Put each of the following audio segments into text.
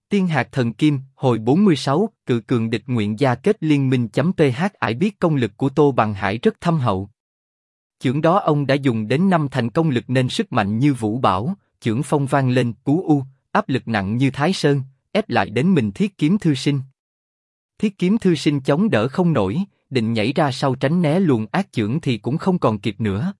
Tiên hạt thần kim, hồi 46, cự cường địch nguyện gia kết liên minh.ph. Ải biết công lực của Tô Bằng Hải rất thâm hậu. Chưởng đó ông đã dùng đến 5 thành công lực nên sức mạnh như vũ bão, chưởng phong vang lên, cú u, áp lực nặng như Thái Sơn, ép lại đến mình Thiết Kiếm Thư Sinh. Thiết Kiếm Thư Sinh chống đỡ không nổi, định nhảy ra sau tránh né luồng ác chưởng thì cũng không còn kịp nữa.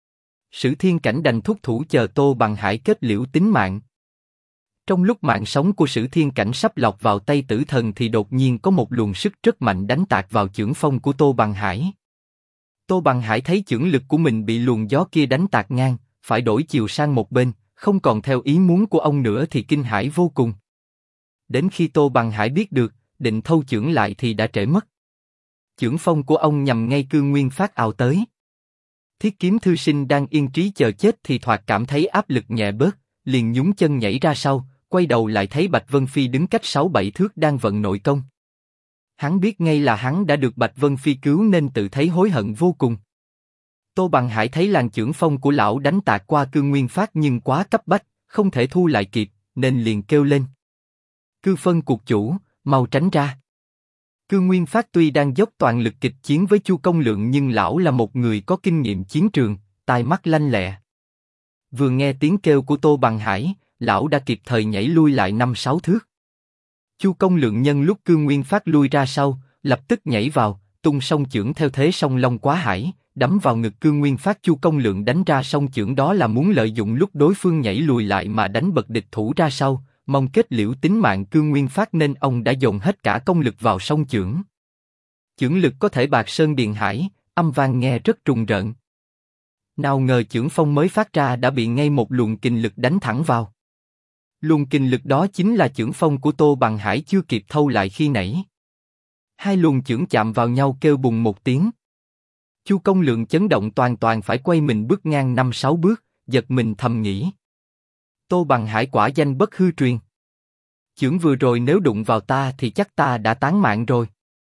Sử Thiên Cảnh đành thúc thủ chờ Tô Bằng Hải kết liễu tính mạng. Trong lúc mạng sống của Sử Thiên Cảnh sắp lọt vào tay tử thần thì đột nhiên có một luồng sức rất mạnh đánh tạt vào chưởng phong của Tô Bằng Hải. Tô Bằng Hải thấy chưởng lực của mình bị luồng gió kia đánh tạt ngang, phải đổi chiều sang một bên, không còn theo ý muốn của ông nữa thì kinh hãi vô cùng. Đến khi Tô Bằng Hải biết được, định thâu chưởng lại thì đã trễ mất. Chưởng phong của ông nhằm ngay Cương Nguyên Phát ào tới. Thiết Kiếm Thư Sinh đang yên trí chờ chết thì thoạt cảm thấy áp lực nhẹ bớt, liền nhún chân nhảy ra sau, quay đầu lại thấy Bạch Vân Phi đứng cách 6-7 thước đang vận nội công. Hắn biết ngay là hắn đã được Bạch Vân Phi cứu nên tự thấy hối hận vô cùng. Tô Bằng Hải thấy làn chưởng phong của lão đánh tạt qua Cương Nguyên Phát nhưng quá cấp bách, không thể thu lại kịp, nên liền kêu lên. Cư Phân cuộc chủ, mau tránh ra. Cương Nguyên Phát tuy đang dốc toàn lực kịch chiến với Chu Công Lượng nhưng lão là một người có kinh nghiệm chiến trường, tai mắt lanh lẹ. Vừa nghe tiếng kêu của Tô Bằng Hải, lão đã kịp thời nhảy lui lại 5-6 thước. Chu Công Lượng nhân lúc Cương Nguyên Phát lui ra sau, lập tức nhảy vào, tung song chưởng theo thế song long quá hải, đấm vào ngực Cương Nguyên Phát. Chu Công Lượng đánh ra song chưởng đó là muốn lợi dụng lúc đối phương nhảy lùi lại mà đánh bật địch thủ ra sau, mong kết liễu tính mạng Cương Nguyên Phát nên ông đã dồn hết cả công lực vào song chưởng. Chưởng lực có thể bạc sơn điện hải, âm vang nghe rất trùng rợn. Nào ngờ chưởng phong mới phát ra đã bị ngay một luồng kình lực đánh thẳng vào. Luồng kình lực đó chính là chưởng phong của Tô Bằng Hải chưa kịp thâu lại khi nãy. Hai luồng chưởng chạm vào nhau kêu bùng một tiếng. Chu Công Lượng chấn động toàn phải quay mình bước ngang 5-6 bước, giật mình thầm nghĩ. Tô Bằng Hải quả danh bất hư truyền. Chưởng vừa rồi nếu đụng vào ta thì chắc ta đã tán mạng rồi.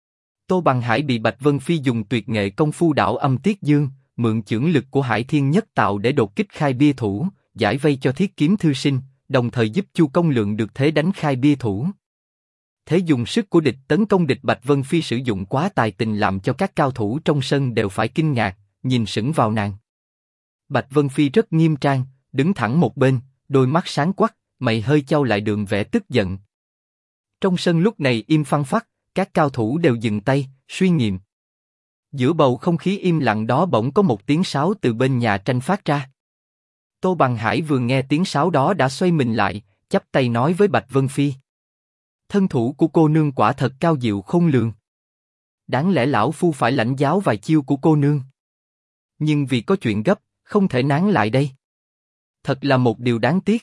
Tô Bằng Hải bị Bạch Vân Phi dùng tuyệt nghệ công phu đảo âm tiết dương, mượn chưởng lực của Hải Thiên Nhất Tạo để đột kích khai bia thủ, giải vây cho Thiết Kiếm Thư Sinh, đồng thời giúp Chu Công Lượng được thế đánh khai bia thủ. Thế dùng sức của địch tấn công địch Bạch Vân Phi sử dụng quá tài tình làm cho các cao thủ trong sân đều phải kinh ngạc, nhìn sững vào nàng. Bạch Vân Phi rất nghiêm trang, đứng thẳng một bên, đôi mắt sáng quắc, mày hơi chau lại đường vẻ tức giận. Trong sân lúc này im phăng phắc, các cao thủ đều dừng tay, suy nghiệm. Giữa bầu không khí im lặng đó bỗng có một tiếng sáo từ bên nhà tranh phát ra. Tô Bằng Hải vừa nghe tiếng sáo đó đã xoay mình lại, chắp tay nói với Bạch Vân Phi. Thân thủ của cô nương quả thật cao diệu khôn lường. Đáng lẽ lão phu phải lãnh giáo vài chiêu của cô nương. Nhưng vì có chuyện gấp, không thể nán lại đây. Thật là một điều đáng tiếc.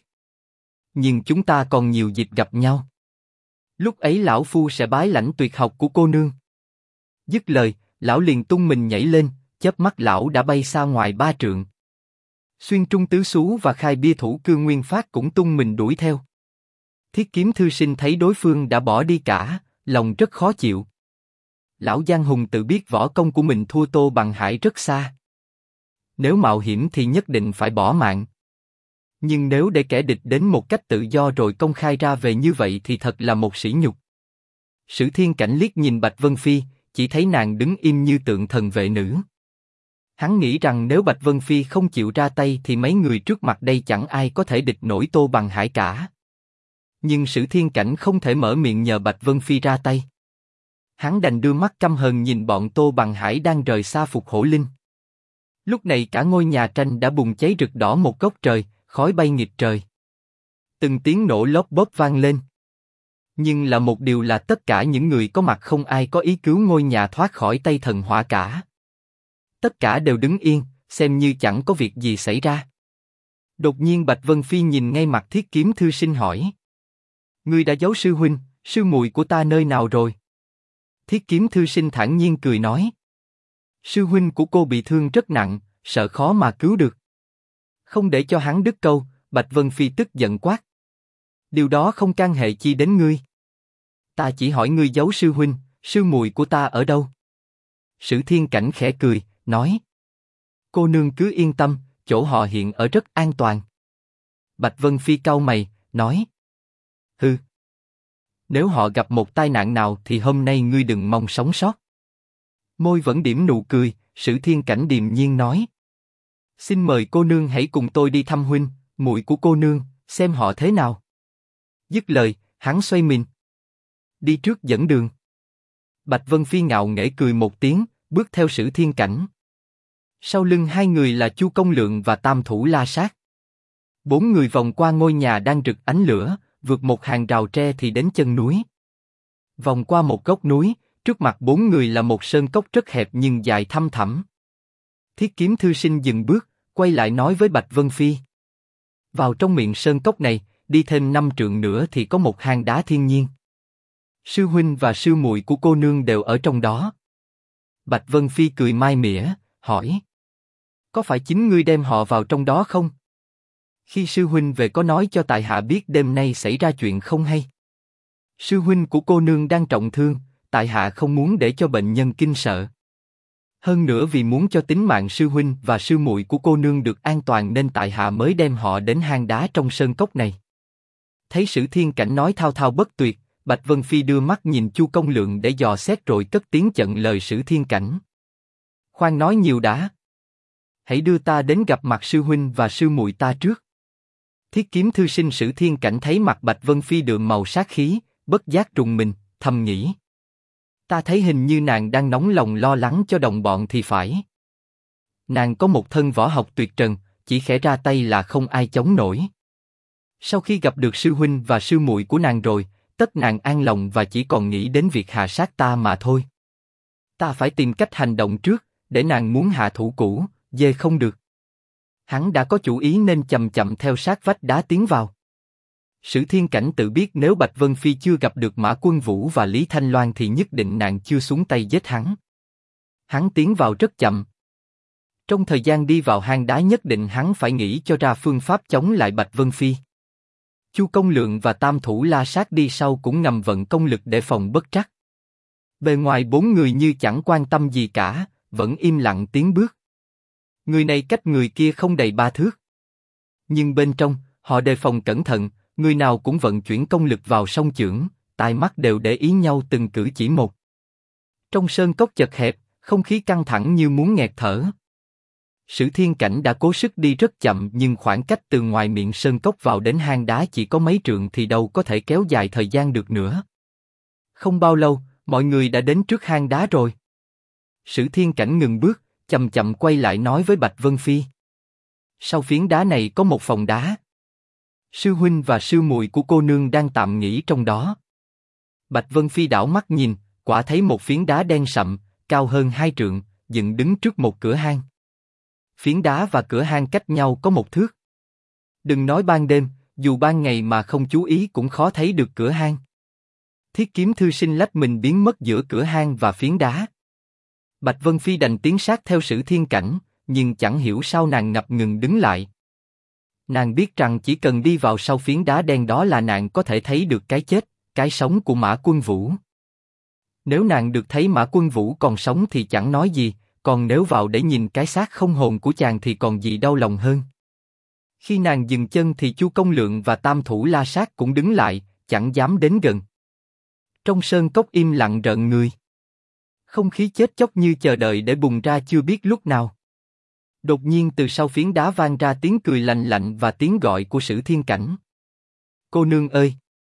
Nhưng chúng ta còn nhiều dịp gặp nhau. Lúc ấy lão phu sẽ bái lãnh tuyệt học của cô nương. Dứt lời, lão liền tung mình nhảy lên, chớp mắt lão đã bay xa ngoài 3 trượng. Xuyên Trung Tứ Xú và khai bia thủ Cương Nguyên Phát cũng tung mình đuổi theo. Thiết Kiếm Thư Sinh thấy đối phương đã bỏ đi cả, lòng rất khó chịu. Lão Giang Hùng tự biết võ công của mình thua Tô Bằng Hải rất xa. Nếu mạo hiểm thì nhất định phải bỏ mạng. Nhưng nếu để kẻ địch đến một cách tự do rồi công khai ra về như vậy thì thật là một sỉ nhục. Sử Thiên Cảnh liếc nhìn Bạch Vân Phi, chỉ thấy nàng đứng im như tượng thần vệ nữ. Hắn nghĩ rằng nếu Bạch Vân Phi không chịu ra tay thì mấy người trước mặt đây chẳng ai có thể địch nổi Tô Bằng Hải cả. Nhưng Sử Thiên Cảnh không thể mở miệng nhờ Bạch Vân Phi ra tay. Hắn đành đưa mắt căm hờn nhìn bọn Tô Bằng Hải đang rời xa Phục Hổ Linh. Lúc này cả ngôi nhà tranh đã bùng cháy rực đỏ một góc trời, khói bay nghịt trời. Từng tiếng nổ lốp bốp vang lên. Nhưng là một điều là tất cả những người có mặt không ai có ý cứu ngôi nhà thoát khỏi tay thần hỏa cả. Tất cả đều đứng yên, xem như chẳng có việc gì xảy ra. Đột nhiên Bạch Vân Phi nhìn ngay mặt Thiết Kiếm Thư Sinh hỏi. Ngươi đã giấu sư huynh, sư muội của ta nơi nào rồi? Thiết Kiếm Thư Sinh thản nhiên cười nói. Sư huynh của cô bị thương rất nặng, sợ khó mà cứu được. Không để cho hắn đứt câu, Bạch Vân Phi tức giận quát. Điều đó không can hệ chi đến ngươi. Ta chỉ hỏi ngươi giấu sư huynh, sư muội của ta ở đâu? Sử Thiên Cảnh khẽ cười, nói. Cô nương cứ yên tâm, chỗ họ hiện ở rất an toàn. Bạch Vân Phi cau mày, nói. Hừ. Nếu họ gặp một tai nạn nào thì hôm nay ngươi đừng mong sống sót. Môi vẫn điểm nụ cười, Sử Thiên Cảnh điềm nhiên nói. Xin mời cô nương hãy cùng tôi đi thăm huynh, muội của cô nương, xem họ thế nào. Dứt lời, hắn xoay mình. Đi trước dẫn đường. Bạch Vân Phi ngạo nghễ cười một tiếng, bước theo Sử Thiên Cảnh. Sau lưng hai người là Chu Công Lượng và Tam Thủ La Sát. Bốn người vòng qua ngôi nhà đang rực ánh lửa, vượt một hàng rào tre thì đến chân núi. Vòng qua một góc núi, trước mặt bốn người là một sơn cốc rất hẹp nhưng dài thăm thẳm. Thiết Kiếm thư sinh dừng bước, quay lại nói với Bạch Vân Phi. Vào trong miệng sơn cốc này, đi thêm 5 trượng nữa thì có một hang đá thiên nhiên. Sư huynh và sư muội của cô nương đều ở trong đó. Bạch Vân Phi cười mai mỉa, hỏi. Có phải chính ngươi đem họ vào trong đó không? Khi sư huynh về có nói cho tại hạ biết đêm nay xảy ra chuyện không hay? Sư huynh của cô nương đang trọng thương, tại hạ không muốn để cho bệnh nhân kinh sợ. Hơn nữa vì muốn cho tính mạng sư huynh và sư muội của cô nương được an toàn nên tại hạ mới đem họ đến hang đá trong sơn cốc này. Thấy Sử Thiên Cảnh nói thao thao bất tuyệt, Bạch Vân Phi đưa mắt nhìn Chu Công Lượng để dò xét rồi cất tiếng chặn lời Sử Thiên Cảnh. Khoan nói nhiều đã. Hãy đưa ta đến gặp mặt sư huynh và sư muội ta trước. Thiết Kiếm thư sinh Sử Thiên Cảnh thấy mặt Bạch Vân Phi đượm màu sát khí, bất giác rùng mình, thầm nghĩ. Ta thấy hình như nàng đang nóng lòng lo lắng cho đồng bọn thì phải. Nàng có một thân võ học tuyệt trần, chỉ khẽ ra tay là không ai chống nổi. Sau khi gặp được sư huynh và sư muội của nàng rồi, tất nàng an lòng và chỉ còn nghĩ đến việc hạ sát ta mà thôi. Ta phải tìm cách hành động trước, để nàng muốn hạ thủ cũ, dê không được. Hắn đã có chủ ý nên chậm chậm theo sát vách đá tiến vào. Sử Thiên Cảnh tự biết nếu Bạch Vân Phi chưa gặp được Mã Quân Vũ và Lý Thanh Loan thì nhất định nàng chưa xuống tay giết hắn. Hắn tiến vào rất chậm. Trong thời gian đi vào hang đá nhất định hắn phải nghĩ cho ra phương pháp chống lại Bạch Vân Phi. Chu Công Lượng và Tam Thủ La Sát đi sau cũng ngầm vận công lực để phòng bất trắc. Bề ngoài bốn người như chẳng quan tâm gì cả, vẫn im lặng tiến bước. Người này cách người kia không đầy 3 thước. Nhưng bên trong, họ đề phòng cẩn thận, người nào cũng vận chuyển công lực vào song chưởng, tai mắt đều để ý nhau từng cử chỉ một. Trong sơn cốc chật hẹp, không khí căng thẳng như muốn nghẹt thở. Sử Thiên Cảnh đã cố sức đi rất chậm nhưng khoảng cách từ ngoài miệng sơn cốc vào đến hang đá chỉ có mấy trượng thì đâu có thể kéo dài thời gian được nữa. Không bao lâu, mọi người đã đến trước hang đá rồi. Sử Thiên Cảnh ngừng bước, chậm chậm quay lại nói với Bạch Vân Phi. Sau phiến đá này có một phòng đá. Sư huynh và sư muội của cô nương đang tạm nghỉ trong đó. Bạch Vân Phi đảo mắt nhìn, quả thấy một phiến đá đen sậm, cao hơn 2 trượng, dựng đứng trước một cửa hang. Phiến đá và cửa hang cách nhau có 1 thước. Đừng nói ban đêm, dù ban ngày mà không chú ý cũng khó thấy được cửa hang. Thiết Kiếm thư sinh lách mình biến mất giữa cửa hang và phiến đá. Bạch Vân Phi đành tiến sát theo Sử Thiên Cảnh, nhưng chẳng hiểu sao nàng ngập ngừng đứng lại. Nàng biết rằng chỉ cần đi vào sau phiến đá đen đó là nàng có thể thấy được cái chết, cái sống của Mã Quân Vũ. Nếu nàng được thấy Mã Quân Vũ còn sống thì chẳng nói gì, còn nếu vào để nhìn cái xác không hồn của chàng thì còn gì đau lòng hơn. Khi nàng dừng chân thì Chu Công Lượng và Tam Thủ La Sát cũng đứng lại, chẳng dám đến gần. Trong sơn cốc im lặng rợn người. Không khí chết chóc như chờ đợi để bùng ra chưa biết lúc nào. Đột nhiên từ sau phiến đá vang ra tiếng cười lạnh lạnh và tiếng gọi của Sử Thiên Cảnh. Cô nương ơi!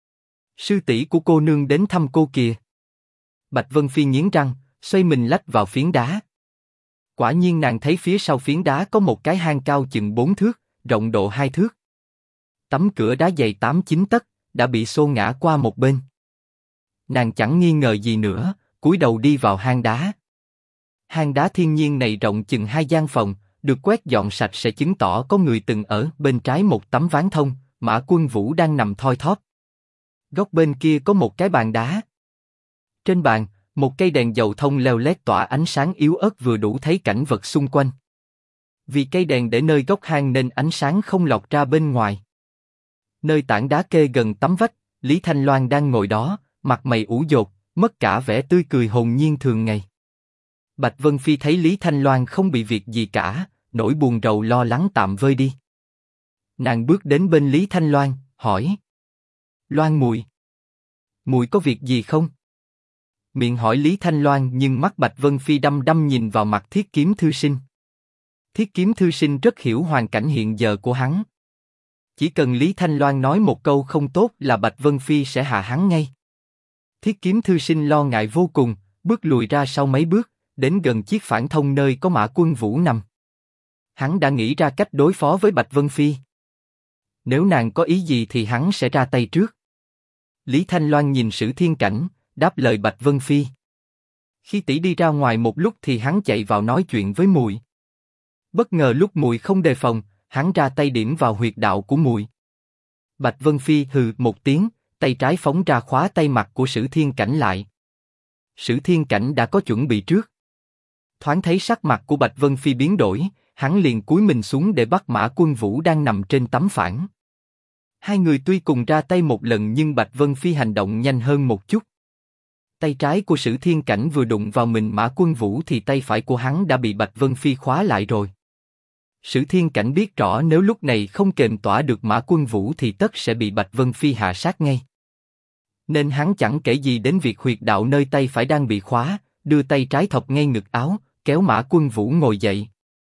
Sư tỷ của cô nương đến thăm cô kìa. Bạch Vân Phi nghiến răng, xoay mình lách vào phiến đá. Quả nhiên nàng thấy phía sau phiến đá có một cái hang cao chừng 4 thước, rộng độ 2 thước. Tấm cửa đá dày 8-9 tấc, đã bị xô ngã qua một bên. Nàng chẳng nghi ngờ gì nữa, cúi đầu đi vào hang đá. Hang đá thiên nhiên này rộng chừng 2 gian phòng, được quét dọn sạch sẽ chứng tỏ có người từng ở. Bên trái một tấm ván thông, Mã Quân Vũ đang nằm thoi thóp. Góc bên kia có một cái bàn đá. Trên bàn, một cây đèn dầu thông leo lét tỏa ánh sáng yếu ớt vừa đủ thấy cảnh vật xung quanh. Vì cây đèn để nơi góc hang nên ánh sáng không lọt ra bên ngoài. Nơi tảng đá kê gần tấm vách, Lý Thanh Loan đang ngồi đó, mặt mày ủ dột, mất cả vẻ tươi cười hồn nhiên thường ngày. Bạch Vân Phi thấy Lý Thanh Loan không bị việc gì cả, nỗi buồn rầu lo lắng tạm vơi đi. Nàng bước đến bên Lý Thanh Loan, hỏi: Loan muội, Muội có việc gì không? Miệng hỏi Lý Thanh Loan nhưng mắt Bạch Vân Phi đăm đăm nhìn vào mặt Thiết Kiếm thư sinh. Thiết Kiếm thư sinh rất hiểu hoàn cảnh hiện giờ của hắn. Chỉ cần Lý Thanh Loan nói một câu không tốt là Bạch Vân Phi sẽ hạ hắn ngay. Thiết Kiếm thư sinh lo ngại vô cùng, bước lùi ra sau mấy bước, đến gần chiếc phản thông nơi có Mã Quân Vũ nằm. Hắn đã nghĩ ra cách đối phó với Bạch Vân Phi. Nếu nàng có ý gì thì hắn sẽ ra tay trước. Lý Thanh Loan nhìn Sử Thiên Cảnh, đáp lời Bạch Vân Phi. Khi tỷ đi ra ngoài một lúc thì hắn chạy vào nói chuyện với muội. Bất ngờ lúc muội không đề phòng, hắn ra tay điểm vào huyệt đạo của muội. Bạch Vân Phi hừ một tiếng, tay trái phóng ra khóa tay mặt của Sử Thiên Cảnh lại. Sử Thiên Cảnh đã có chuẩn bị trước. Thoáng thấy sắc mặt của Bạch Vân Phi biến đổi, hắn liền cúi mình xuống để bắt Mã Quân Vũ đang nằm trên tấm phản. Hai người tuy cùng ra tay một lần nhưng Bạch Vân Phi hành động nhanh hơn một chút. Tay trái của Sử Thiên Cảnh vừa đụng vào mình Mã Quân Vũ thì tay phải của hắn đã bị Bạch Vân Phi khóa lại rồi. Sử Thiên Cảnh biết rõ nếu lúc này không kềm tỏa được Mã Quân Vũ thì tất sẽ bị Bạch Vân Phi hạ sát ngay. Nên hắn chẳng kể gì đến việc huyệt đạo nơi tay phải đang bị khóa, đưa tay trái thọc ngay ngực áo, kéo Mã Quân Vũ ngồi dậy.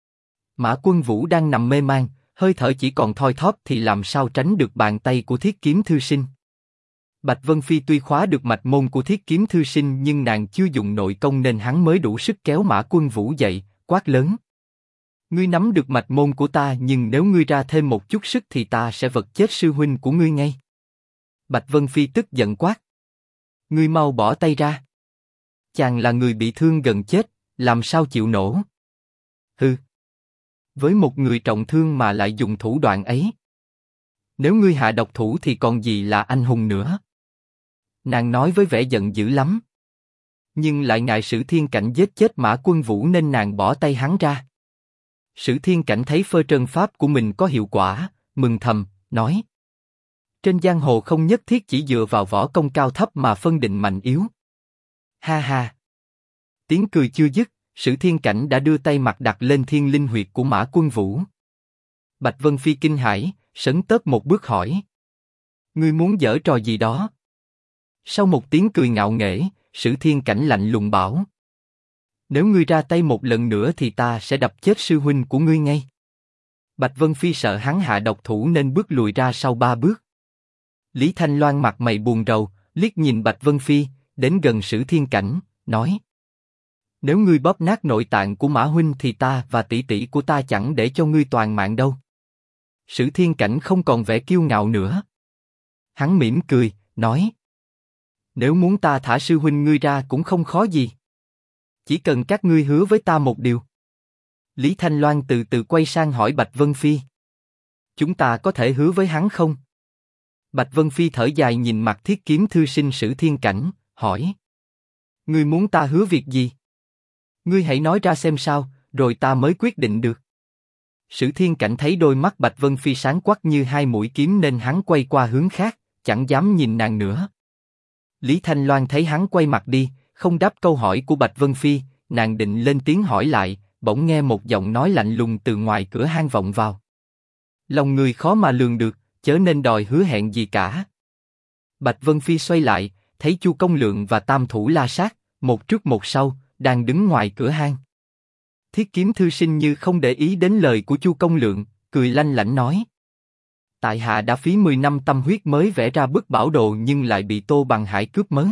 Mã Quân Vũ đang nằm mê man, hơi thở chỉ còn thoi thóp thì làm sao tránh được bàn tay của Thiết Kiếm thư sinh. Bạch Vân Phi tuy khóa được mạch môn của Thiết Kiếm thư sinh nhưng nàng chưa dùng nội công nên hắn mới đủ sức kéo Mã Quân Vũ dậy, quát lớn. Ngươi nắm được mạch môn của ta nhưng nếu ngươi ra thêm một chút sức thì ta sẽ vật chết sư huynh của ngươi ngay. Bạch Vân Phi tức giận quát. Ngươi mau bỏ tay ra. Chàng là người bị thương gần chết, làm sao chịu nổi? Hừ. Với một người trọng thương mà lại dùng thủ đoạn ấy. Nếu ngươi hạ độc thủ thì còn gì là anh hùng nữa. Nàng nói với vẻ giận dữ lắm. Nhưng lại ngại Sử Thiên Cảnh giết chết Mã Quân Vũ nên nàng bỏ tay hắn ra. Sử Thiên Cảnh thấy phơ trần pháp của mình có hiệu quả, mừng thầm, nói. Trên giang hồ không nhất thiết chỉ dựa vào võ công cao thấp mà phân định mạnh yếu. Ha ha. Tiếng cười chưa dứt, Sử Thiên Cảnh đã đưa tay mặt đặt lên thiên linh huyệt của Mã Quân Vũ. Bạch Vân Phi kinh hãi, sấn tớp một bước hỏi. Ngươi muốn giở trò gì đó? Sau một tiếng cười ngạo nghễ, Sử Thiên Cảnh lạnh lùng bảo. Nếu ngươi ra tay một lần nữa thì ta sẽ đập chết sư huynh của ngươi ngay. Bạch Vân Phi sợ hắn hạ độc thủ nên bước lùi ra sau 3 bước. Lý Thanh Loan mặt mày buồn rầu, liếc nhìn Bạch Vân Phi, đến gần Sử Thiên Cảnh, nói. Nếu ngươi bóp nát nội tạng của Mã huynh thì ta và tỷ tỷ của ta chẳng để cho ngươi toàn mạng đâu. Sử Thiên Cảnh không còn vẻ kiêu ngạo nữa. Hắn mỉm cười, nói. Nếu muốn ta thả sư huynh ngươi ra cũng không khó gì. Chỉ cần các ngươi hứa với ta một điều. Lý Thanh Loan từ từ quay sang hỏi Bạch Vân Phi. Chúng ta có thể hứa với hắn không? Bạch Vân Phi thở dài nhìn mặt Thiết Kiếm thư sinh Sử Thiên Cảnh, hỏi. Ngươi muốn ta hứa việc gì? Ngươi hãy nói ra xem sao, rồi ta mới quyết định được. Sử Thiên Cảnh thấy đôi mắt Bạch Vân Phi sáng quắc như hai mũi kiếm nên hắn quay qua hướng khác, chẳng dám nhìn nàng nữa. Lý Thanh Loan thấy hắn quay mặt đi, không đáp câu hỏi của Bạch Vân Phi, nàng định lên tiếng hỏi lại, bỗng nghe một giọng nói lạnh lùng từ ngoài cửa hang vọng vào. Lòng người khó mà lường được, chớ nên đòi hứa hẹn gì cả. Bạch Vân Phi xoay lại, thấy Chu Công Lượng và Tam Thủ La Sát, một trước một sau, đang đứng ngoài cửa hang. Thiết Kiếm thư sinh như không để ý đến lời của Chu Công Lượng, cười lanh lảnh nói. Tại hạ đã phí 10 năm tâm huyết mới vẽ ra bức bảo đồ nhưng lại bị Tô Bằng Hải cướp mất.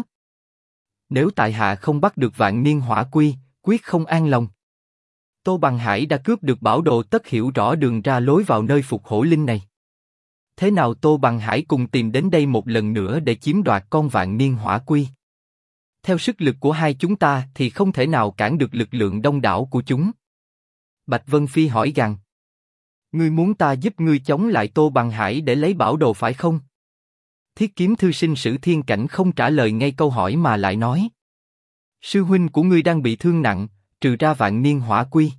Nếu tại hạ không bắt được Vạn Niên Hỏa Quy, quyết không an lòng. Tô Bằng Hải đã cướp được bảo đồ tất hiểu rõ đường ra lối vào nơi phục hổ linh này. Thế nào Tô Bằng Hải cùng tìm đến đây một lần nữa để chiếm đoạt con Vạn Niên Hỏa Quy? Theo sức lực của hai chúng ta thì không thể nào cản được lực lượng đông đảo của chúng. Bạch Vân Phi hỏi gằn. Ngươi muốn ta giúp ngươi chống lại Tô Bằng Hải để lấy bảo đồ phải không? Thiết Kiếm thư sinh Sử Thiên Cảnh không trả lời ngay câu hỏi mà lại nói. Sư huynh của ngươi đang bị thương nặng, trừ ra Vạn Niên Hỏa Quy.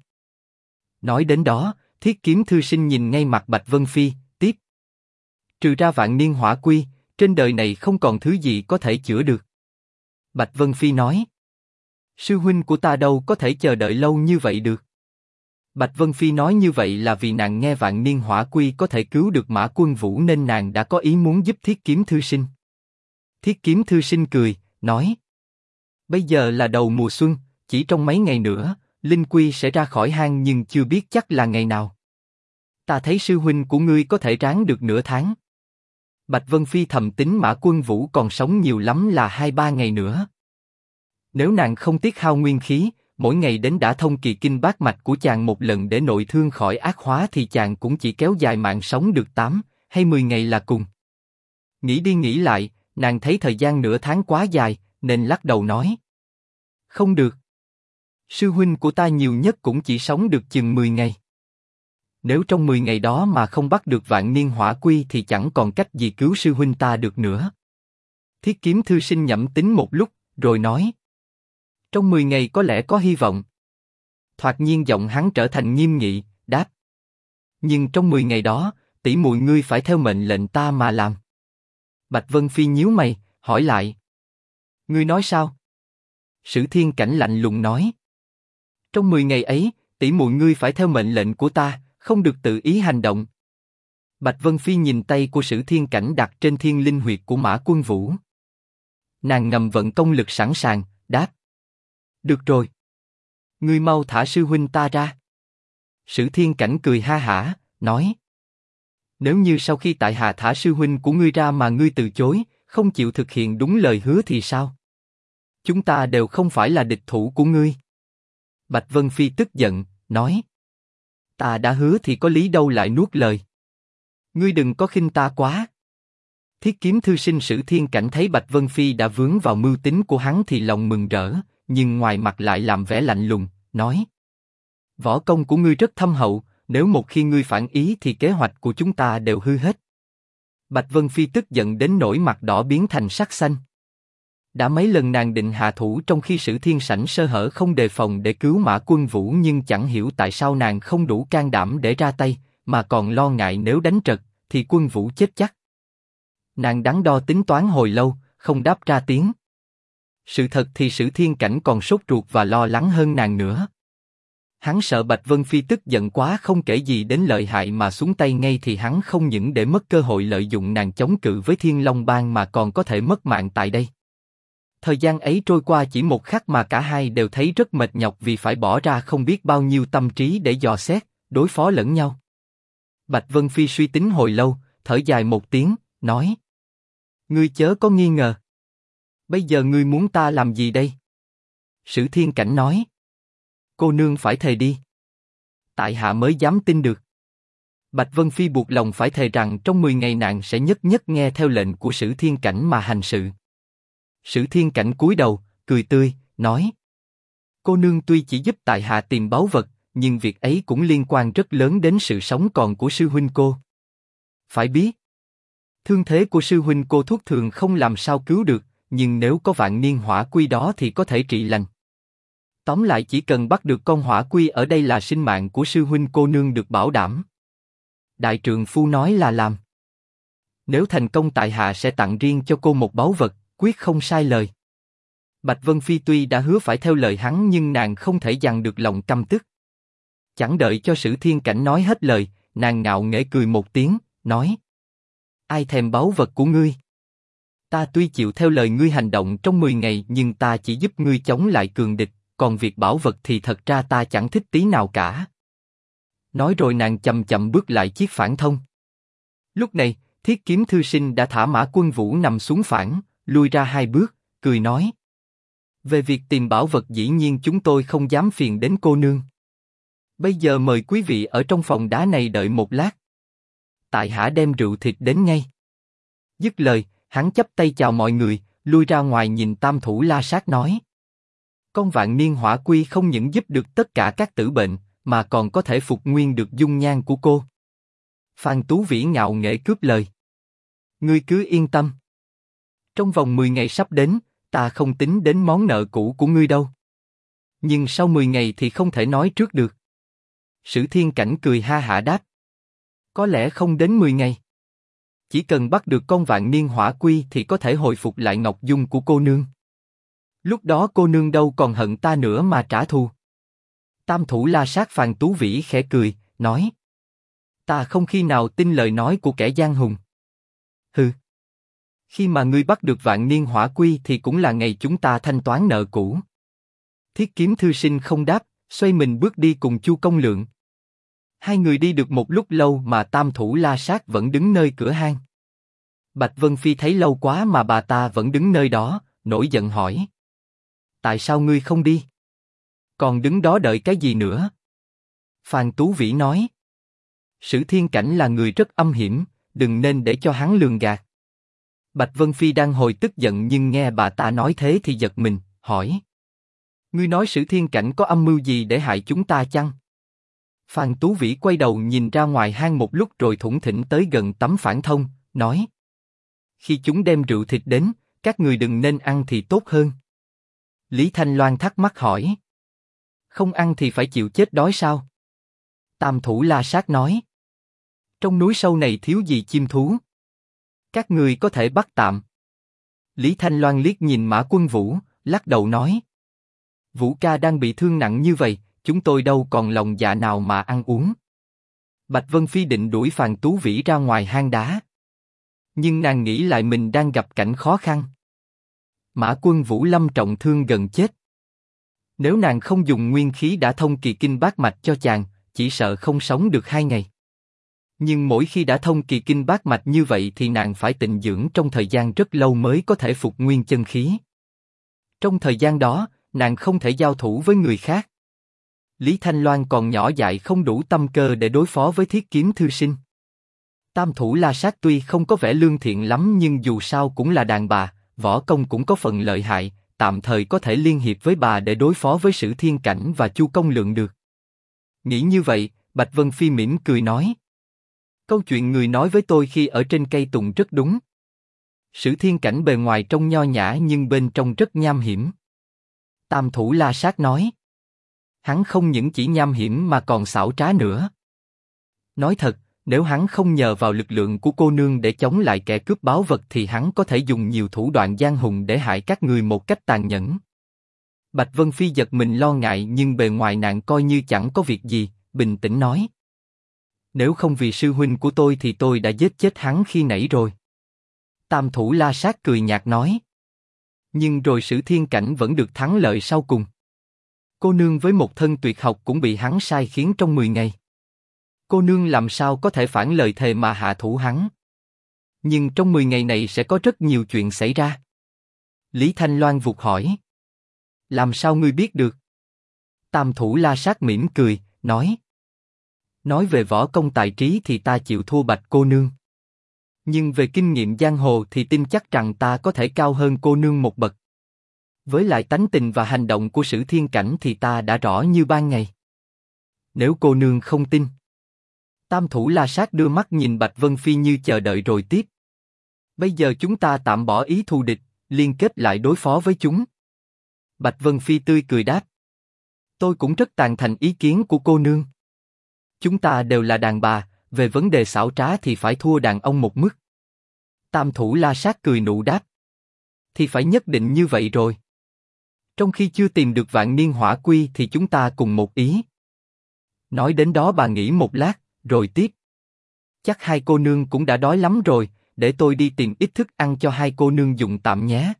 Nói đến đó, Thiết Kiếm thư sinh nhìn ngay mặt Bạch Vân Phi, tiếp. Trừ ra Vạn Niên Hỏa Quy, trên đời này không còn thứ gì có thể chữa được. Bạch Vân Phi nói. Sư huynh của ta đâu có thể chờ đợi lâu như vậy được. Bạch Vân Phi nói như vậy là vì nàng nghe Vạn Niên Hỏa Quy có thể cứu được Mã Quân Vũ nên nàng đã có ý muốn giúp Thiết Kiếm thư sinh. Thiết Kiếm Thư Sinh cười, nói. Bây giờ là đầu mùa xuân, chỉ trong mấy ngày nữa, Linh Quy sẽ ra khỏi hang nhưng chưa biết chắc là ngày nào. Ta thấy sư huynh của ngươi có thể ráng được nửa tháng. Bạch Vân Phi thầm tính Mã Quân Vũ còn sống nhiều lắm là 2-3 ngày nữa. Nếu nàng không tiết hao nguyên khí, mỗi ngày đến đả thông kỳ kinh bát mạch của chàng một lần để nội thương khỏi ác hóa thì chàng cũng chỉ kéo dài mạng sống được 8 hay 10 ngày là cùng. Nghĩ đi nghĩ lại, nàng thấy thời gian nửa tháng quá dài, nên lắc đầu nói. Không được. Sư huynh của ta nhiều nhất cũng chỉ sống được chừng 10 ngày. Nếu trong 10 ngày đó mà không bắt được Vạn Niên Hỏa Quy thì chẳng còn cách gì cứu sư huynh ta được nữa. Thiết Kiếm Thư Sinh nhẩm tính một lúc, rồi nói. Trong 10 ngày có lẽ có hy vọng. Thoạt nhiên giọng hắn trở thành nghiêm nghị, đáp. Nhưng trong 10 ngày đó, tỷ muội ngươi phải theo mệnh lệnh ta mà làm. Bạch Vân Phi nhíu mày, hỏi lại. Ngươi nói sao? Sử Thiên Cảnh lạnh lùng nói. Trong 10 ngày ấy, tỷ muội ngươi phải theo mệnh lệnh của ta, không được tự ý hành động. Bạch Vân Phi nhìn tay của Sử Thiên Cảnh đặt trên thiên linh huyệt của Mã Quân Vũ. Nàng ngầm vận công lực sẵn sàng, đáp. Được rồi. Ngươi mau thả sư huynh ta ra. Sử Thiên Cảnh cười ha hả, nói. Nếu như sau khi tại hạ thả sư huynh của ngươi ra mà ngươi từ chối, không chịu thực hiện đúng lời hứa thì sao? Chúng ta đều không phải là địch thủ của ngươi. Bạch Vân Phi tức giận, nói. Ta đã hứa thì có lý đâu lại nuốt lời. Ngươi đừng có khinh ta quá. Thiết Kiếm Thư Sinh Sử Thiên Cảnh thấy Bạch Vân Phi đã vướng vào mưu tính của hắn thì lòng mừng rỡ, nhưng ngoài mặt lại làm vẻ lạnh lùng, nói. Võ công của ngươi rất thâm hậu, nếu một khi ngươi phản ý thì kế hoạch của chúng ta đều hư hết. Bạch Vân Phi tức giận đến nỗi mặt đỏ biến thành sắc xanh. Đã mấy lần nàng định hạ thủ trong khi Sử Thiên Sảnh sơ hở không đề phòng để cứu Mã Quân Vũ nhưng chẳng hiểu tại sao nàng không đủ can đảm để ra tay, mà còn lo ngại nếu đánh trật, thì Quân Vũ chết chắc. Nàng đắn đo tính toán hồi lâu, không đáp ra tiếng. Sự thật thì Sử Thiên Cảnh còn sốt ruột và lo lắng hơn nàng nữa. Hắn sợ Bạch Vân Phi tức giận quá không kể gì đến lợi hại mà xuống tay ngay thì hắn không những để mất cơ hội lợi dụng nàng chống cự với Thiên Long Bang mà còn có thể mất mạng tại đây. Thời gian ấy trôi qua chỉ một khắc mà cả hai đều thấy rất mệt nhọc vì phải bỏ ra không biết bao nhiêu tâm trí để dò xét, đối phó lẫn nhau. Bạch Vân Phi suy tính hồi lâu, thở dài một tiếng, nói. Ngươi chớ có nghi ngờ. Bây giờ ngươi muốn ta làm gì đây? Sử Thiên Cảnh nói. Cô nương phải thề đi. Tại hạ mới dám tin được. Bạch Vân Phi buộc lòng phải thề rằng trong 10 ngày nàng sẽ nhất nhất nghe theo lệnh của Sử Thiên Cảnh mà hành sự. Sử Thiên Cảnh cúi đầu, cười tươi, nói. Cô nương tuy chỉ giúp tại hạ tìm báu vật, nhưng việc ấy cũng liên quan rất lớn đến sự sống còn của sư huynh cô. Phải biết, thương thế của sư huynh cô thuốc thường không làm sao cứu được, nhưng nếu có Vạn Niên Hỏa Quy đó thì có thể trị lành. Tóm lại chỉ cần bắt được con hỏa quy ở đây là sinh mạng của sư huynh cô nương được bảo đảm. Đại trượng phu nói là làm. Nếu thành công tại hạ sẽ tặng riêng cho cô một báu vật, quyết không sai lời. Bạch Vân Phi tuy đã hứa phải theo lời hắn nhưng nàng không thể dằn được lòng căm tức. Chẳng đợi cho Sử Thiên Cảnh nói hết lời, nàng ngạo nghễ cười một tiếng, nói. Ai thèm báu vật của ngươi? Ta tuy chịu theo lời ngươi hành động trong 10 ngày nhưng ta chỉ giúp ngươi chống lại cường địch, còn việc bảo vật thì thật ra ta chẳng thích tí nào cả. Nói rồi nàng chậm chậm bước lại chiếc phản thông. Lúc này, Thiết Kiếm Thư Sinh đã thả Mã Quân Vũ nằm xuống phản, lui ra 2 bước, cười nói. Về việc tìm bảo vật dĩ nhiên chúng tôi không dám phiền đến cô nương. Bây giờ mời quý vị ở trong phòng đá này đợi một lát. Tại hạ đem rượu thịt đến ngay. Dứt lời, hắn chắp tay chào mọi người, lui ra ngoài nhìn Tam Thủ La Sát nói. Con Vạn Niên Hỏa Quy không những giúp được tất cả các tử bệnh, mà còn có thể phục nguyên được dung nhan của cô. Phan Tú Vĩ ngạo nghễ cướp lời. Ngươi cứ yên tâm. Trong vòng 10 ngày sắp đến, ta không tính đến món nợ cũ của ngươi đâu. Nhưng sau 10 ngày thì không thể nói trước được. Sử Thiên Cảnh cười ha hả đáp. Có lẽ không đến 10 ngày. Chỉ cần bắt được con Vạn Niên Hỏa Quy thì có thể hồi phục lại Ngọc Dung của cô nương. Lúc đó cô nương đâu còn hận ta nữa mà trả thù. Tam Thủ La Sát Phan Tú Vĩ khẽ cười, nói. Ta không khi nào tin lời nói của kẻ gian hùng. Hừ. Khi mà ngươi bắt được vạn niên hỏa quy thì cũng là ngày chúng ta thanh toán nợ cũ. Thiết Kiếm thư sinh không đáp, xoay mình bước đi cùng Chu Công Lượng. Hai người đi được một lúc lâu mà Tam Thủ La Sát vẫn đứng nơi cửa hang. Bạch Vân Phi thấy lâu quá mà bà ta vẫn đứng nơi đó, nổi giận hỏi. Tại sao ngươi không đi? Còn đứng đó đợi cái gì nữa? Phan Tú Vĩ nói. Sử Thiên Cảnh là người rất âm hiểm, đừng nên để cho hắn lường gạt. Bạch Vân Phi đang hồi tức giận nhưng nghe bà ta nói thế thì giật mình, hỏi. Ngươi nói Sử Thiên Cảnh có âm mưu gì để hại chúng ta chăng? Phan Tú Vĩ quay đầu nhìn ra ngoài hang một lúc rồi thủng thỉnh tới gần tấm phản thông, nói. Khi chúng đem rượu thịt đến, các người đừng nên ăn thì tốt hơn. Lý Thanh Loan thắc mắc hỏi. Không ăn thì phải chịu chết đói sao? Tam Thủ La Sát nói. Trong núi sâu này thiếu gì chim thú. Các người có thể bắt tạm. Lý Thanh Loan liếc nhìn Mã Quân Vũ, lắc đầu nói. Vũ ca đang bị thương nặng như vậy, chúng tôi đâu còn lòng dạ nào mà ăn uống. Bạch Vân Phi định đuổi Phan Tú Vĩ ra ngoài hang đá. Nhưng nàng nghĩ lại mình đang gặp cảnh khó khăn. Mã Quân Vũ lâm trọng thương gần chết. Nếu nàng không dùng nguyên khí đã thông kỳ kinh bát mạch cho chàng, chỉ sợ không sống được 2 ngày. Nhưng mỗi khi đã thông kỳ kinh bát mạch như vậy thì nàng phải tịnh dưỡng trong thời gian rất lâu mới có thể phục nguyên chân khí. Trong thời gian đó, nàng không thể giao thủ với người khác. Lý Thanh Loan còn nhỏ dại không đủ tâm cơ để đối phó với Thiết Kiếm thư sinh. Tam Thủ La Sát tuy không có vẻ lương thiện lắm nhưng dù sao cũng là đàn bà, võ công cũng có phần lợi hại, tạm thời có thể liên hiệp với bà để đối phó với Sử Thiên Cảnh và Chu Công Lượng được. Nghĩ như vậy, Bạch Vân Phi mỉm cười nói. Câu chuyện người nói với tôi khi ở trên cây tùng rất đúng. Sử Thiên Cảnh bề ngoài trông nho nhã nhưng bên trong rất nham hiểm. Tam Thủ La Sát nói. Hắn không những chỉ nham hiểm mà còn xảo trá nữa. Nói thật, nếu hắn không nhờ vào lực lượng của cô nương để chống lại kẻ cướp báu vật thì hắn có thể dùng nhiều thủ đoạn gian hùng để hại các người một cách tàn nhẫn. Bạch Vân Phi giật mình lo ngại nhưng bề ngoài nàng coi như chẳng có việc gì, bình tĩnh nói. Nếu không vì sư huynh của tôi thì tôi đã giết chết hắn khi nãy rồi. Tam Thủ La Sát cười nhạt nói. Nhưng rồi Sử Thiên Cảnh vẫn được thắng lợi sau cùng. Cô nương với một thân tuyệt học cũng bị hắn sai khiến trong 10 ngày. Cô nương làm sao có thể phản lời thề mà hạ thủ hắn? Nhưng trong 10 ngày này sẽ có rất nhiều chuyện xảy ra. Lý Thanh Loan vụt hỏi. Làm sao ngươi biết được? Tam Thủ La Sát mỉm cười, nói. Nói về võ công tài trí thì ta chịu thua Bạch cô nương. Nhưng về kinh nghiệm giang hồ thì tin chắc rằng ta có thể cao hơn cô nương một bậc. Với lại tánh tình và hành động của Sử Thiên Cảnh thì ta đã rõ như ban ngày. Nếu cô nương không tin. Tam Thủ La Sát đưa mắt nhìn Bạch Vân Phi như chờ đợi rồi tiếp. Bây giờ chúng ta tạm bỏ ý thù địch, liên kết lại đối phó với chúng. Bạch Vân Phi tươi cười đáp. Tôi cũng rất tán thành ý kiến của cô nương. Chúng ta đều là đàn bà, về vấn đề xảo trá thì phải thua đàn ông một mức. Tam Thủ La Sát cười nụ đáp. Thì phải nhất định như vậy rồi. Trong khi chưa tìm được vạn niên hỏa quy thì chúng ta cùng một ý. Nói đến đó bà nghĩ một lát, rồi tiếp. Chắc hai cô nương cũng đã đói lắm rồi, để tôi đi tìm ít thức ăn cho hai cô nương dùng tạm nhé.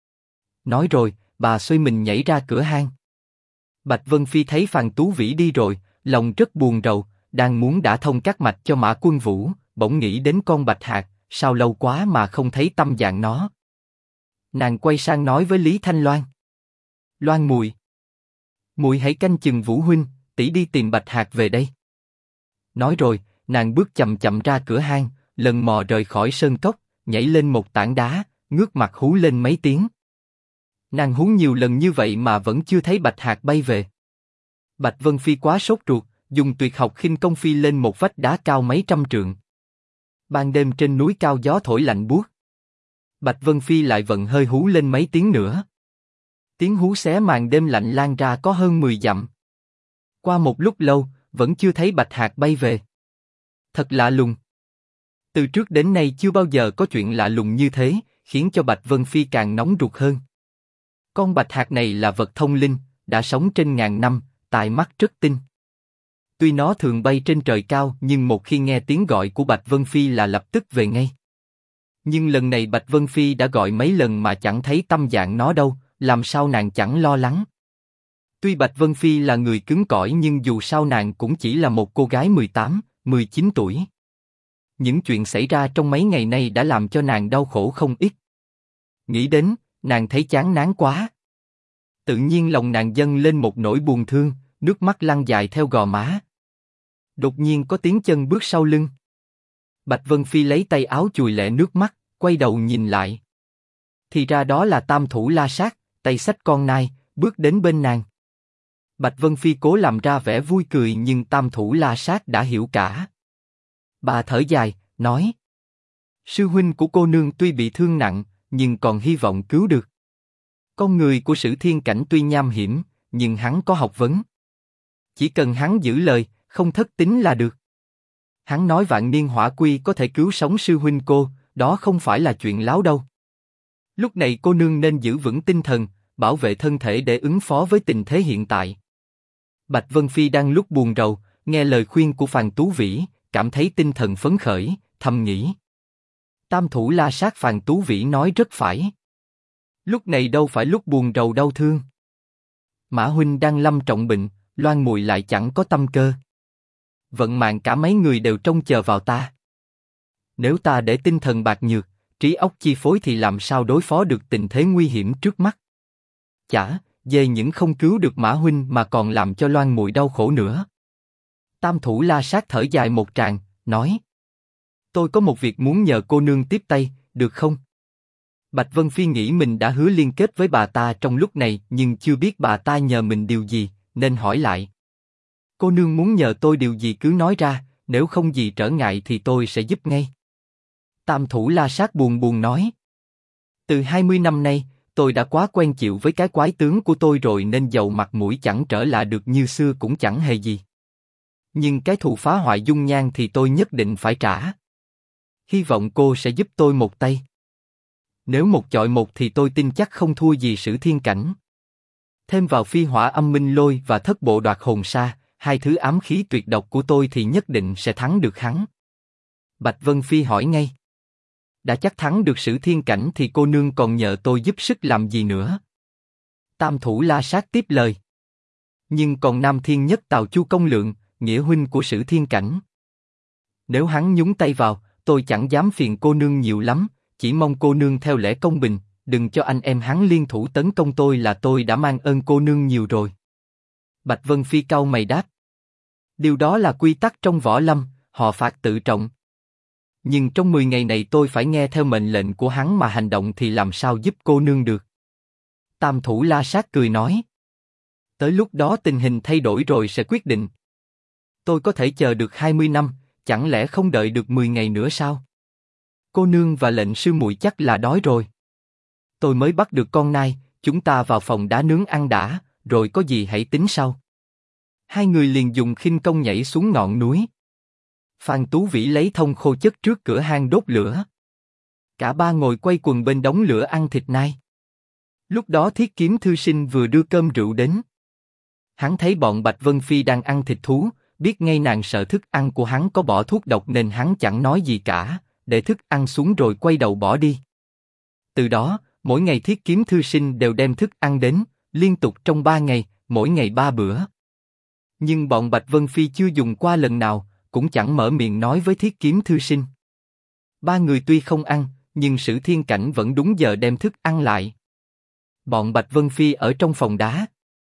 Nói rồi, bà xoay mình nhảy ra cửa hang. Bạch Vân Phi thấy Phan Tú Vĩ đi rồi, lòng rất buồn rầu, đang muốn đả thông các mạch cho Mã Quân Vũ, bỗng nghĩ đến con bạch hạc, sao lâu quá mà không thấy tâm dạng nó. Nàng quay sang nói với Lý Thanh Loan. Loan muội, muội hãy canh chừng Vũ huynh, tỷ đi tìm bạch hạc về đây. Nói rồi, nàng bước chậm chậm ra cửa hang, lần mò rời khỏi sơn cốc, nhảy lên một tảng đá, ngước mặt hú lên mấy tiếng. Nàng hú nhiều lần như vậy mà vẫn chưa thấy bạch hạc bay về. Bạch Vân Phi quá sốt ruột, dùng tuyệt học khinh công phi lên một vách đá cao mấy trăm trượng. Ban đêm trên núi cao gió thổi lạnh buốt. Bạch Vân Phi lại vận hơi hú lên mấy tiếng nữa. Tiếng hú xé màn đêm lạnh lan ra có hơn 10 dặm. Qua một lúc lâu, vẫn chưa thấy bạch hạc bay về. Thật lạ lùng. Từ trước đến nay chưa bao giờ có chuyện lạ lùng như thế, khiến cho Bạch Vân Phi càng nóng ruột hơn. Con bạch hạc này là vật thông linh, đã sống trên ngàn năm, tai mắt rất tinh. Tuy nó thường bay trên trời cao nhưng một khi nghe tiếng gọi của Bạch Vân Phi là lập tức về ngay. Nhưng lần này Bạch Vân Phi đã gọi mấy lần mà chẳng thấy tâm dạng nó đâu, làm sao nàng chẳng lo lắng. Tuy Bạch Vân Phi là người cứng cỏi nhưng dù sao nàng cũng chỉ là một cô gái 18, 19 tuổi. Những chuyện xảy ra trong mấy ngày nay đã làm cho nàng đau khổ không ít. Nghĩ đến, nàng thấy chán ngán quá. Tự nhiên lòng nàng dâng lên một nỗi buồn thương, nước mắt lăn dài theo gò má. Đột nhiên có tiếng chân bước sau lưng. Bạch Vân Phi lấy tay áo chùi lẹ nước mắt, quay đầu nhìn lại. Thì ra đó là Tam Thủ La Sát, tay xách con nai, bước đến bên nàng. Bạch Vân Phi cố làm ra vẻ vui cười nhưng Tam Thủ La Sát đã hiểu cả. Bà thở dài, nói: sư huynh của cô nương tuy bị thương nặng, nhưng còn hy vọng cứu được. Con người của Sử Thiên Cảnh tuy nham hiểm, nhưng hắn có học vấn. Chỉ cần hắn giữ lời, không thất tín là được. Hắn nói vạn niên hỏa quy có thể cứu sống sư huynh cô, đó không phải là chuyện láo đâu. Lúc này cô nương nên giữ vững tinh thần, bảo vệ thân thể để ứng phó với tình thế hiện tại. Bạch Vân Phi đang lúc buồn rầu, nghe lời khuyên của Phàn Tú Vĩ, cảm thấy tinh thần phấn khởi, thầm nghĩ: Tam Thủ La Sát Phàn Tú Vĩ nói rất phải. Lúc này đâu phải lúc buồn rầu đau thương. Mã huynh đang lâm trọng bệnh, Loan muội lại chẳng có tâm cơ. Vận mạng cả mấy người đều trông chờ vào ta. Nếu ta để tinh thần bạc nhược, trí óc chi phối thì làm sao đối phó được tình thế nguy hiểm trước mắt? Chả, về những không cứu được Mã huynh mà còn làm cho Loan muội đau khổ nữa. Tam Thủ La Sát thở dài một tràng, nói: tôi có một việc muốn nhờ cô nương tiếp tay, được không? Bạch Vân Phi nghĩ mình đã hứa liên kết với bà ta trong lúc này nhưng chưa biết bà ta nhờ mình điều gì, nên hỏi lại. Cô nương muốn nhờ tôi điều gì cứ nói ra, nếu không gì trở ngại thì tôi sẽ giúp ngay. Tam Thủ La Sát buồn buồn nói. Từ 20 năm nay, tôi đã quá quen chịu với cái quái tướng của tôi rồi nên dầu mặt mũi chẳng trở lại được như xưa cũng chẳng hề gì. Nhưng cái thù phá hoại dung nhan thì tôi nhất định phải trả. Hy vọng cô sẽ giúp tôi một tay. Nếu một chọi một thì tôi tin chắc không thua gì Sử Thiên Cảnh. Thêm vào phi hỏa âm minh lôi và thất bộ đoạt hồn sa, hai thứ ám khí tuyệt độc của tôi thì nhất định sẽ thắng được hắn. Bạch Vân Phi hỏi ngay. Đã chắc thắng được Sử Thiên Cảnh thì cô nương còn nhờ tôi giúp sức làm gì nữa? Tam Thủ La Sát tiếp lời. Nhưng còn Nam Thiên Nhất Tào Chu Công Lượng, nghĩa huynh của Sử Thiên Cảnh. Nếu hắn nhúng tay vào, tôi chẳng dám phiền cô nương nhiều lắm, chỉ mong cô nương theo lẽ công bình, đừng cho anh em hắn liên thủ tấn công tôi là tôi đã mang ơn cô nương nhiều rồi. Bạch Vân Phi cau mày đáp. Điều đó là quy tắc trong võ lâm, họ phạt tự trọng. Nhưng trong 10 ngày này tôi phải nghe theo mệnh lệnh của hắn mà hành động thì làm sao giúp cô nương được? Tam Thủ La Sát cười nói. Tới lúc đó tình hình thay đổi rồi sẽ quyết định. Tôi có thể chờ được 20 năm, chẳng lẽ không đợi được 10 ngày nữa sao? Cô nương và lệnh sư muội chắc là đói rồi. Tôi mới bắt được con nai, chúng ta vào phòng đá nướng ăn đã, rồi có gì hãy tính sau. Hai người liền dùng khinh công nhảy xuống ngọn núi. Phan Tú Vĩ lấy thông khô chất trước cửa hang đốt lửa. Cả ba ngồi quay quần bên đống lửa ăn thịt nai. Lúc đó Thiết Kiếm Thư Sinh vừa đưa cơm rượu đến. Hắn thấy bọn Bạch Vân Phi đang ăn thịt thú, biết ngay nàng sợ thức ăn của hắn có bỏ thuốc độc nên hắn chẳng nói gì cả, để thức ăn xuống rồi quay đầu bỏ đi. Từ đó, mỗi ngày Thiết Kiếm Thư Sinh đều đem thức ăn đến, liên tục trong 3 ngày, mỗi ngày 3 bữa. Nhưng bọn Bạch Vân Phi chưa dùng qua lần nào, cũng chẳng mở miệng nói với Thiết Kiếm Thư Sinh. Ba người tuy không ăn, nhưng Sử Thiên Cảnh vẫn đúng giờ đem thức ăn lại. Bọn Bạch Vân Phi ở trong phòng đá.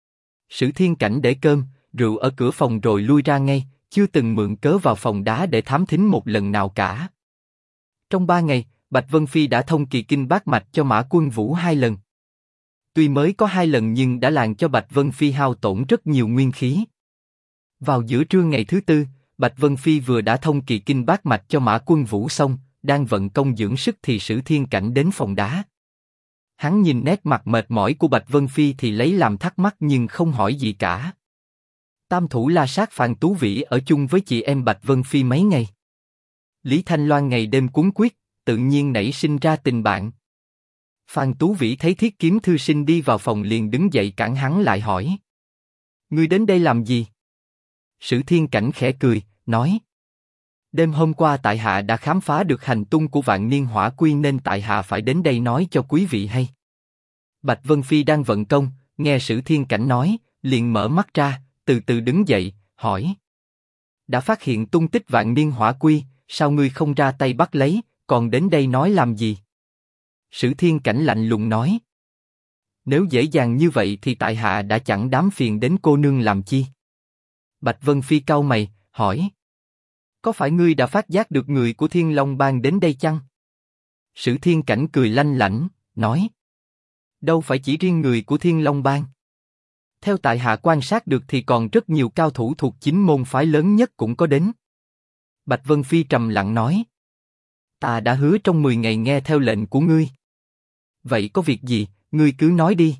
Sử Thiên Cảnh để cơm, rượu ở cửa phòng rồi lui ra ngay, chưa từng mượn cớ vào phòng đá để thám thính một lần nào cả. Trong 3 ngày, Bạch Vân Phi đã thông kỳ kinh bát mạch cho Mã Quân Vũ 2 lần. Tuy mới có 2 lần nhưng đã làm cho Bạch Vân Phi hao tổn rất nhiều nguyên khí. Vào giữa trưa ngày thứ 4, Bạch Vân Phi vừa đã thông kỳ kinh bát mạch cho Mã Quân Vũ xong, đang vận công dưỡng sức thì Sử Thiên Cảnh đến phòng đá. Hắn nhìn nét mặt mệt mỏi của Bạch Vân Phi thì lấy làm thắc mắc nhưng không hỏi gì cả. Tam Thủ La Sát Phan Tú Vĩ ở chung với chị em Bạch Vân Phi mấy ngày. Lý Thanh Loan ngày đêm cuốn quyết, tự nhiên nảy sinh ra tình bạn. Phan Tú Vĩ thấy Thiết Kiếm Thư Sinh đi vào phòng liền đứng dậy cản hắn lại hỏi. Ngươi đến đây làm gì? Sử Thiên Cảnh khẽ cười, nói. Đêm hôm qua tại hạ đã khám phá được hành tung của vạn niên hỏa quy nên tại hạ phải đến đây nói cho quý vị hay. Bạch Vân Phi đang vận công, nghe Sử Thiên Cảnh nói, liền mở mắt ra, từ từ đứng dậy, hỏi. Đã phát hiện tung tích vạn niên hỏa quy, sao ngươi không ra tay bắt lấy, còn đến đây nói làm gì? Sử Thiên Cảnh lạnh lùng nói. Nếu dễ dàng như vậy thì tại hạ đã chẳng đám phiền đến cô nương làm chi. Bạch Vân Phi cau mày, hỏi. Có phải ngươi đã phát giác được người của Thiên Long Bang đến đây chăng? Sử Thiên Cảnh cười lanh lảnh, nói. Đâu phải chỉ riêng người của Thiên Long Bang. Theo tại hạ quan sát được thì còn rất nhiều cao thủ thuộc chính môn phái lớn nhất cũng có đến. Bạch Vân Phi trầm lặng nói. Ta đã hứa trong 10 ngày nghe theo lệnh của ngươi. Vậy có việc gì, ngươi cứ nói đi.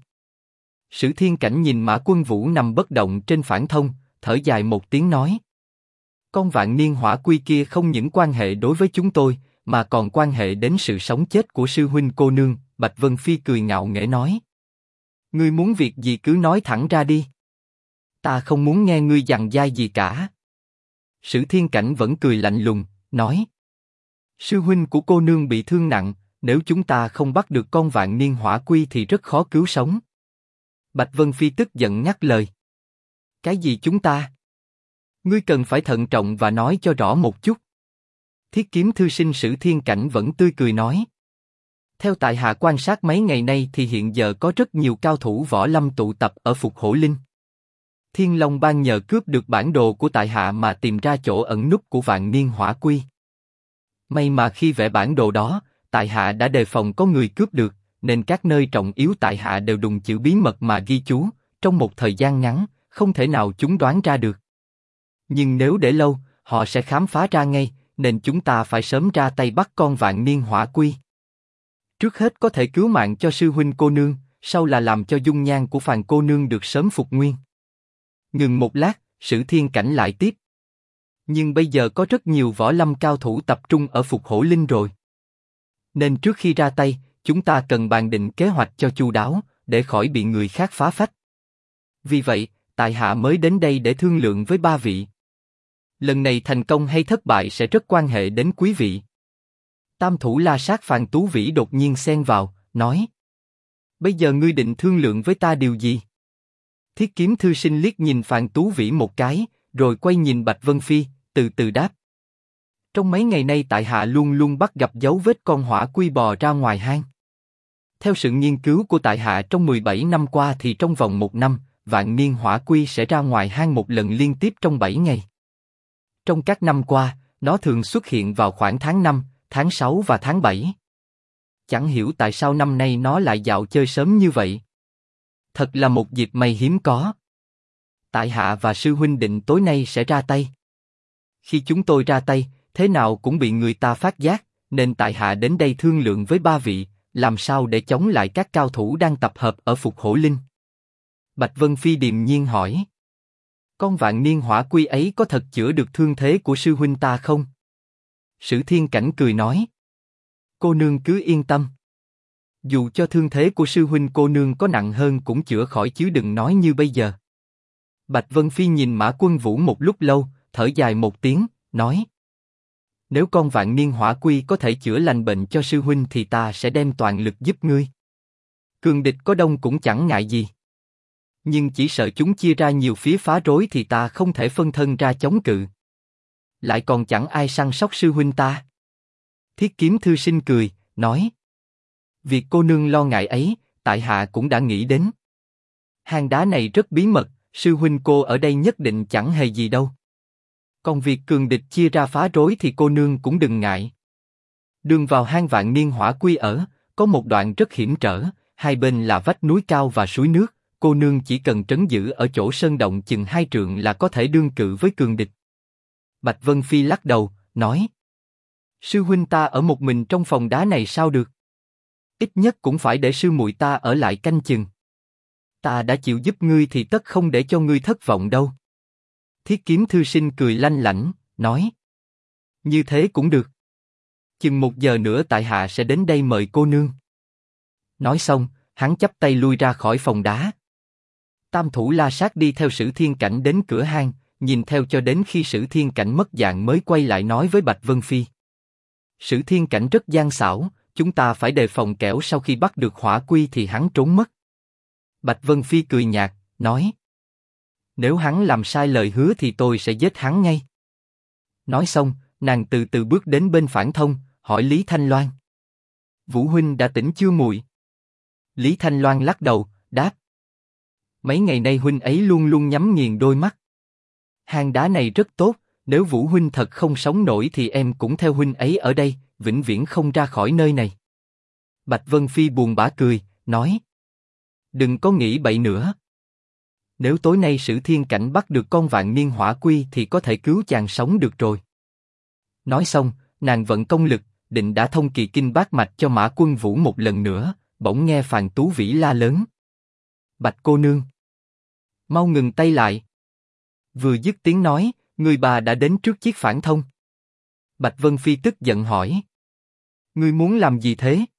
Sử Thiên Cảnh nhìn Mã Quân Vũ nằm bất động trên phản thông, thở dài một tiếng nói. Con vạn niên hỏa quy kia không những quan hệ đối với chúng tôi, mà còn quan hệ đến sự sống chết của sư huynh cô nương. Bạch Vân Phi cười ngạo nghễ nói. Ngươi muốn việc gì cứ nói thẳng ra đi. Ta không muốn nghe ngươi dằn dai gì cả. Sử Thiên Cảnh vẫn cười lạnh lùng, nói. Sư huynh của cô nương bị thương nặng, nếu chúng ta không bắt được con vạn niên hỏa quy thì rất khó cứu sống. Bạch Vân Phi tức giận ngắt lời. Cái gì chúng ta? Ngươi cần phải thận trọng và nói cho rõ một chút. Thiết Kiếm thư sinh Sử Thiên Cảnh vẫn tươi cười nói. Theo tại hạ quan sát mấy ngày nay thì hiện giờ có rất nhiều cao thủ võ lâm tụ tập ở Phục Hổ Linh. Thiên Long Bang nhờ cướp được bản đồ của tại hạ mà tìm ra chỗ ẩn núp của vạn niên hỏa quy. May mà khi vẽ bản đồ đó, tại hạ đã đề phòng có người cướp được, nên các nơi trọng yếu tại hạ đều dùng chữ bí mật mà ghi chú, trong một thời gian ngắn, không thể nào chúng đoán ra được. Nhưng nếu để lâu, họ sẽ khám phá ra ngay, nên chúng ta phải sớm ra tay bắt con vạn niên hỏa quy. Trước hết có thể cứu mạng cho sư huynh cô nương, sau là làm cho dung nhan của Phàn cô nương được sớm phục nguyên. Ngừng một lát, Sử Thiên Cảnh lại tiếp. Nhưng bây giờ có rất nhiều võ lâm cao thủ tập trung ở Phục Hổ Linh rồi. Nên trước khi ra tay, chúng ta cần bàn định kế hoạch cho chu đáo, để khỏi bị người khác phá phách. Vì vậy, tại hạ mới đến đây để thương lượng với ba vị. Lần này thành công hay thất bại sẽ rất quan hệ đến quý vị. Tam thủ La Sát Phàn Tú Vĩ đột nhiên xen vào, nói. Bây giờ ngươi định thương lượng với ta điều gì? Thiết Kiếm thư sinh liếc nhìn Phàn Tú Vĩ một cái, rồi quay nhìn Bạch Vân Phi, từ từ đáp. Trong mấy ngày nay tại hạ luôn luôn bắt gặp dấu vết con hỏa quy bò ra ngoài hang. Theo sự nghiên cứu của tại hạ trong 17 năm qua thì trong vòng 1 năm, vạn niên hỏa quy sẽ ra ngoài hang một lần liên tiếp trong 7 ngày. Trong các năm qua, nó thường xuất hiện vào khoảng tháng 5, tháng 6 và tháng 7. Chẳng hiểu tại sao năm nay nó lại dạo chơi sớm như vậy. Thật là một dịp may hiếm có. Tại hạ và sư huynh định tối nay sẽ ra tay. Khi chúng tôi ra tay, thế nào cũng bị người ta phát giác, nên tại hạ đến đây thương lượng với ba vị, làm sao để chống lại các cao thủ đang tập hợp ở Phục Hổ Linh. Bạch Vân Phi điềm nhiên hỏi. Con vạn niên hỏa quy ấy có thật chữa được thương thế của sư huynh ta không? Sử Thiên Cảnh cười nói. Cô nương cứ yên tâm. Dù cho thương thế của sư huynh cô nương có nặng hơn cũng chữa khỏi chứ đừng nói như bây giờ. Bạch Vân Phi nhìn Mã Quân Vũ một lúc lâu, thở dài một tiếng, nói. Nếu con vạn niên hỏa quy có thể chữa lành bệnh cho sư huynh thì ta sẽ đem toàn lực giúp ngươi. Cường địch có đông cũng chẳng ngại gì. Nhưng chỉ sợ chúng chia ra nhiều phía phá rối thì ta không thể phân thân ra chống cự. Lại còn chẳng ai săn sóc sư huynh ta. Thiết Kiếm thư sinh cười, nói. Việc cô nương lo ngại ấy, tại hạ cũng đã nghĩ đến. Hang đá này rất bí mật, sư huynh cô ở đây nhất định chẳng hề gì đâu. Còn việc cường địch chia ra phá rối thì cô nương cũng đừng ngại. Đường vào hang vạn niên hỏa quy ở, có một đoạn rất hiểm trở, hai bên là vách núi cao và suối nước, cô nương chỉ cần trấn giữ ở chỗ sơn động chừng 2 trượng là có thể đương cự với cường địch. Bạch Vân Phi lắc đầu, nói. Sư huynh ta ở một mình trong phòng đá này sao được? Ít nhất cũng phải để sư muội ta ở lại canh chừng. Ta đã chịu giúp ngươi thì tất không để cho ngươi thất vọng đâu. Thiết Kiếm thư sinh cười lanh lảnh, nói. Như thế cũng được. Chừng 1 giờ nữa tại hạ sẽ đến đây mời cô nương. Nói xong, hắn chắp tay lui ra khỏi phòng đá. Tam thủ La Sát đi theo Sử Thiên Cảnh đến cửa hang, nhìn theo cho đến khi Sử Thiên Cảnh mất dạng mới quay lại nói với Bạch Vân Phi. Sử Thiên Cảnh rất gian xảo, chúng ta phải đề phòng kẻo sau khi bắt được Hỏa Quy thì hắn trốn mất. Bạch Vân Phi cười nhạt, nói. Nếu hắn làm sai lời hứa thì tôi sẽ giết hắn ngay. Nói xong, nàng từ từ bước đến bên Phản Thông, hỏi Lý Thanh Loan. Vũ huynh đã tỉnh chưa muội? Lý Thanh Loan lắc đầu, đáp. Mấy ngày nay huynh ấy luôn luôn nhắm nghiền đôi mắt. Hang đá này rất tốt, nếu Vũ huynh thật không sống nổi thì em cũng theo huynh ấy ở đây, vĩnh viễn không ra khỏi nơi này. Bạch Vân Phi buồn bã cười, nói. Đừng có nghĩ bậy nữa. Nếu tối nay Sử Thiên Cảnh bắt được con Vạn Niên Hỏa Quy thì có thể cứu chàng sống được rồi. Nói xong, nàng vận công lực, định đã thông kỳ kinh bát mạch cho Mã Quân Vũ một lần nữa, bỗng nghe Phàn Tú Vĩ la lớn. Bạch cô nương, mau ngừng tay lại. Vừa dứt tiếng nói, người bà đã đến trước chiếc Phản Thông. Bạch Vân Phi tức giận hỏi. Ngươi muốn làm gì thế?